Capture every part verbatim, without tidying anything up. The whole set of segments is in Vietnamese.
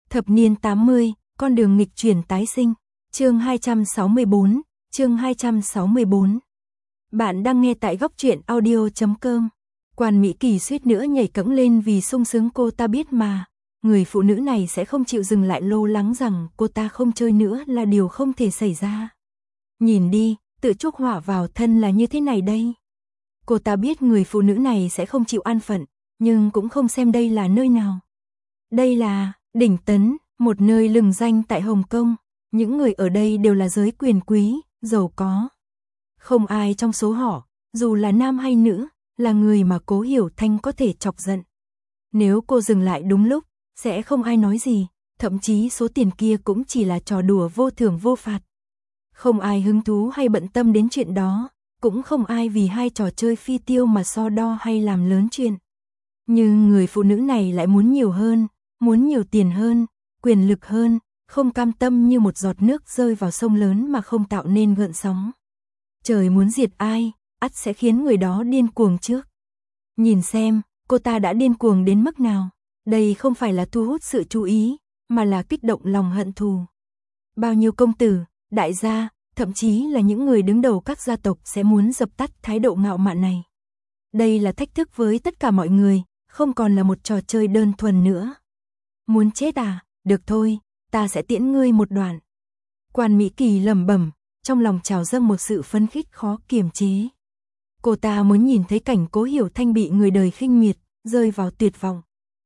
Thập niên tám mươi, con đường nghịch chuyển tái sinh. Chương hai trăm sáu mươi bốn, chương hai trăm sáu mươi bốn. Bạn đang nghe tại góc truyện audio chấm com. Quan Mỹ Kỳ suýt nữa nhảy cẫng lên vì sung sướng, cô ta biết mà, người phụ nữ này sẽ không chịu dừng lại lo lắng rằng cô ta không chơi nữa là điều không thể xảy ra. Nhìn đi, tự chuốc họa vào thân là như thế này đây. Cô ta biết người phụ nữ này sẽ không chịu an phận, nhưng cũng không xem đây là nơi nào. Đây là Đỉnh Tấn, một nơi lừng danh tại Hồng Kông. Những người ở đây đều là giới quyền quý, giàu có. Không ai trong số họ, dù là nam hay nữ, là người mà Cố Hiểu Thanh có thể chọc giận. Nếu cô dừng lại đúng lúc, sẽ không ai nói gì, thậm chí số tiền kia cũng chỉ là trò đùa vô thưởng vô phạt. Không ai hứng thú hay bận tâm đến chuyện đó, cũng không ai vì hai trò chơi phi tiêu mà so đo hay làm lớn chuyện. Nhưng người phụ nữ này lại muốn nhiều hơn, muốn nhiều tiền hơn, quyền lực hơn, không cam tâm như một giọt nước rơi vào sông lớn mà không tạo nên gợn sóng. Trời muốn diệt ai, ắt sẽ khiến người đó điên cuồng trước. Nhìn xem, cô ta đã điên cuồng đến mức nào. Đây không phải là thu hút sự chú ý, mà là kích động lòng hận thù. Bao nhiêu công tử, đại gia, thậm chí là những người đứng đầu các gia tộc sẽ muốn dập tắt thái độ ngạo mạn này. Đây là thách thức với tất cả mọi người, không còn là một trò chơi đơn thuần nữa. Muốn chết à? Được thôi, ta sẽ tiễn ngươi một đoạn. Quan Mỹ Kỳ lẩm bẩm, trong lòng trào dâng một sự phấn khích khó kiềm chế. Cô ta muốn nhìn thấy cảnh Cố Hiểu Thanh bị người đời khinh miệt, rơi vào tuyệt vọng.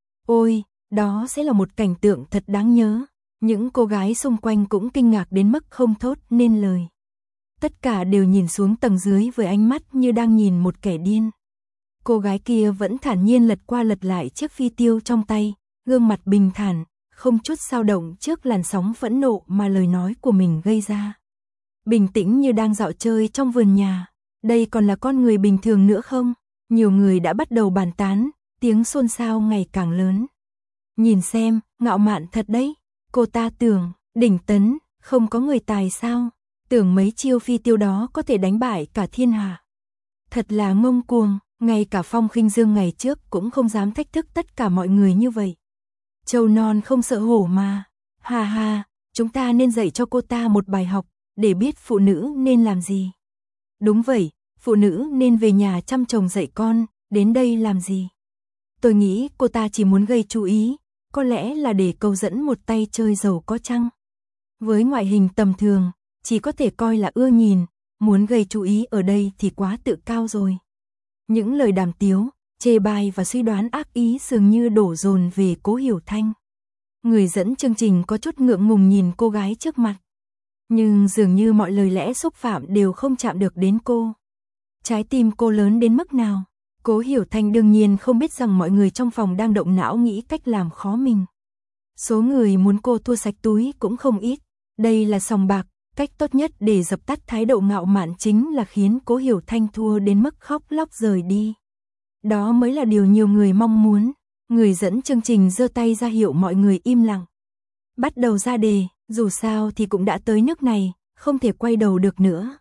Ôi, đó sẽ là một cảnh tượng thật đáng nhớ. Những cô gái xung quanh cũng kinh ngạc đến mức không thốt nên lời. Tất cả đều nhìn xuống tầng dưới với ánh mắt như đang nhìn một kẻ điên. Cô gái kia vẫn thản nhiên lật qua lật lại chiếc phi tiêu trong tay, gương mặt bình thản, không chút dao động trước làn sóng phẫn nộ mà lời nói của mình gây ra. Bình tĩnh như đang dạo chơi trong vườn nhà. Đây còn là con người bình thường nữa không? Nhiều người đã bắt đầu bàn tán, tiếng xôn xao ngày càng lớn. Nhìn xem, ngạo mạn thật đấy. Cô ta tưởng, Đỉnh Tấn, không có người tài sao? Tưởng mấy chiêu phi tiêu đó có thể đánh bại cả thiên hạ. Thật là ngông cuồng, ngay cả Phong Khinh Dương ngày trước cũng không dám thách thức tất cả mọi người như vậy. Trâu non không sợ hổ mà. Hà hà, chúng ta nên dạy cho cô ta một bài học, để biết phụ nữ nên làm gì. Đúng vậy, phụ nữ nên về nhà chăm chồng dạy con, đến đây làm gì? Tôi nghĩ cô ta chỉ muốn gây chú ý, có lẽ là để câu dẫn một tay chơi giàu có chăng? Với ngoại hình tầm thường, chỉ có thể coi là ưa nhìn, muốn gây chú ý ở đây thì quá tự cao rồi. Những lời đàm tiếu, chê bai và suy đoán ác ý dường như đổ dồn về Cố Hiểu Thanh. Người dẫn chương trình có chút ngượng ngùng nhìn cô gái trước mặt. Nhưng dường như mọi lời lẽ xúc phạm đều không chạm được đến cô. Trái tim cô lớn đến mức nào? Cố Hiểu Thanh đương nhiên không biết rằng mọi người trong phòng đang động não nghĩ cách làm khó mình. Số người muốn cô thua sạch túi cũng không ít. Đây là sòng bạc, cách tốt nhất để dập tắt thái độ ngạo mạn chính là khiến Cố Hiểu Thanh thua đến mức khóc lóc rời đi. Đó mới là điều nhiều người mong muốn. Người dẫn chương trình giơ tay ra hiệu mọi người im lặng. Bắt đầu ra đề, dù sao thì cũng đã tới nước này, không thể quay đầu được nữa.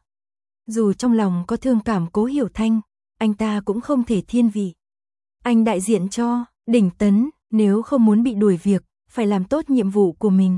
Dù trong lòng có thương cảm Cố Hiểu Thanh, anh ta cũng không thể thiên vị. Anh đại diện cho Đỉnh Tấn, nếu không muốn bị đuổi việc, phải làm tốt nhiệm vụ của mình.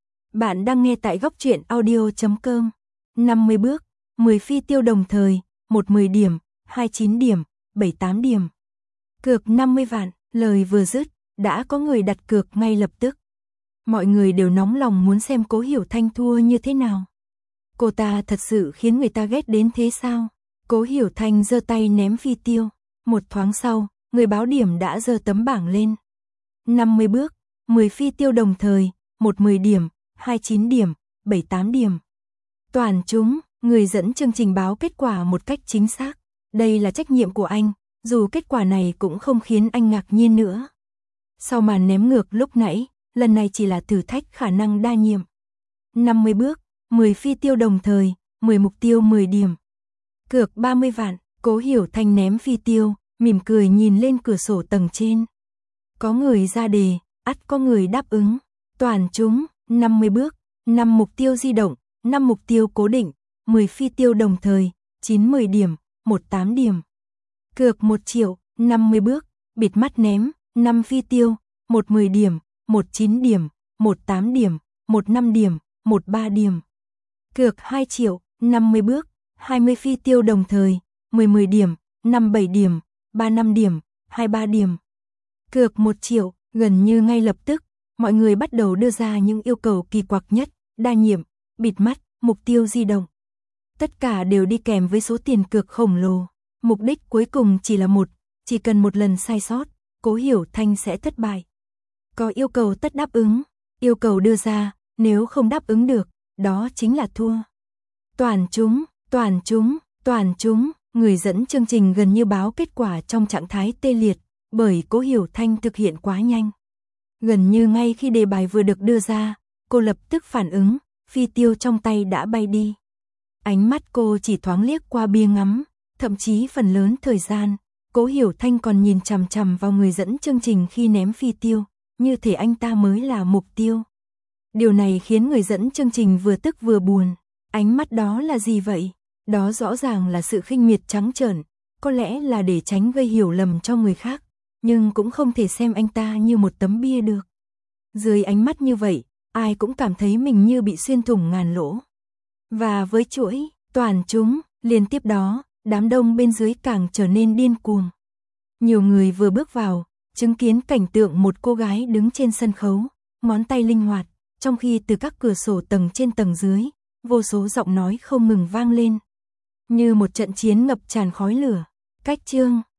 Bạn đang nghe tại góc truyện audio chấm com. năm mươi bước, mười phi tiêu đồng thời, một mười điểm, hai chín điểm, bảy tám điểm. Cược năm mươi vạn, lời vừa dứt, đã có người đặt cược ngay lập tức. Mọi người đều nóng lòng muốn xem Cố Hiểu Thanh thua như thế nào. Cô ta thật sự khiến người ta ghét đến thế sao? Cố Hiểu Thanh giơ tay ném phi tiêu. Một thoáng sau, người báo điểm đã giơ tấm bảng lên. năm mươi bước, mười phi tiêu đồng thời, một mười điểm, hai chín điểm, bảy tám điểm. Toàn chúng, người dẫn chương trình báo kết quả một cách chính xác. Đây là trách nhiệm của anh, dù kết quả này cũng không khiến anh ngạc nhiên nữa. Sau màn ném ngược lúc nãy, lần này chỉ là thử thách khả năng đa nhiệm. năm mươi bước, mười phi tiêu đồng thời, mười mục tiêu mười điểm. Cược ba mươi vạn, Cố Hiểu Thanh ném phi tiêu, mỉm cười nhìn lên cửa sổ tầng trên. Có người ra đề, ắt có người đáp ứng. Toàn chúng, năm mươi bước, năm mục tiêu di động, năm mục tiêu cố định, mười phi tiêu đồng thời, chín mười điểm, một tám điểm. Cược một triệu, năm mươi bước, bịt mắt ném, năm phi tiêu, một mười điểm, một chín điểm, một tám điểm, một năm điểm, một ba điểm. Cược hai triệu, năm mươi bước, hai mươi phi tiêu đồng thời, mười mười điểm, năm bảy điểm, ba năm điểm, hai ba điểm. Cược một triệu, gần như ngay lập tức, mọi người bắt đầu đưa ra những yêu cầu kỳ quặc nhất, đa nhiệm, bịt mắt, mục tiêu di động. Tất cả đều đi kèm với số tiền cược khổng lồ. Mục đích cuối cùng chỉ là một, chỉ cần một lần sai sót, Cố Hiểu Thanh sẽ thất bại. Có yêu cầu tất đáp ứng, yêu cầu đưa ra, nếu không đáp ứng được, đó chính là thua. Toàn chúng, toàn chúng, toàn chúng, người dẫn chương trình gần như báo kết quả trong trạng thái tê liệt, bởi Cố Hiểu Thanh thực hiện quá nhanh. Gần như ngay khi đề bài vừa được đưa ra, cô lập tức phản ứng, phi tiêu trong tay đã bay đi. Ánh mắt cô chỉ thoáng liếc qua bia ngắm, thậm chí phần lớn thời gian, Cố Hiểu Thanh còn nhìn chằm chằm vào người dẫn chương trình khi ném phi tiêu, như thể anh ta mới là mục tiêu. Điều này khiến người dẫn chương trình vừa tức vừa buồn. Ánh mắt đó là gì vậy? Đó rõ ràng là sự khinh miệt trắng trợn, có lẽ là để tránh gây hiểu lầm cho người khác, nhưng cũng không thể xem anh ta như một tấm bia được. Dưới ánh mắt như vậy, ai cũng cảm thấy mình như bị xuyên thủng ngàn lỗ. Và với chuỗi, toàn chúng, liên tiếp đó, đám đông bên dưới càng trở nên điên cuồng. Nhiều người vừa bước vào, chứng kiến cảnh tượng một cô gái đứng trên sân khấu, ngón tay linh hoạt, trong khi từ các cửa sổ tầng trên tầng dưới, vô số giọng nói không ngừng vang lên. Như một trận chiến ngập tràn khói lửa. Cách chương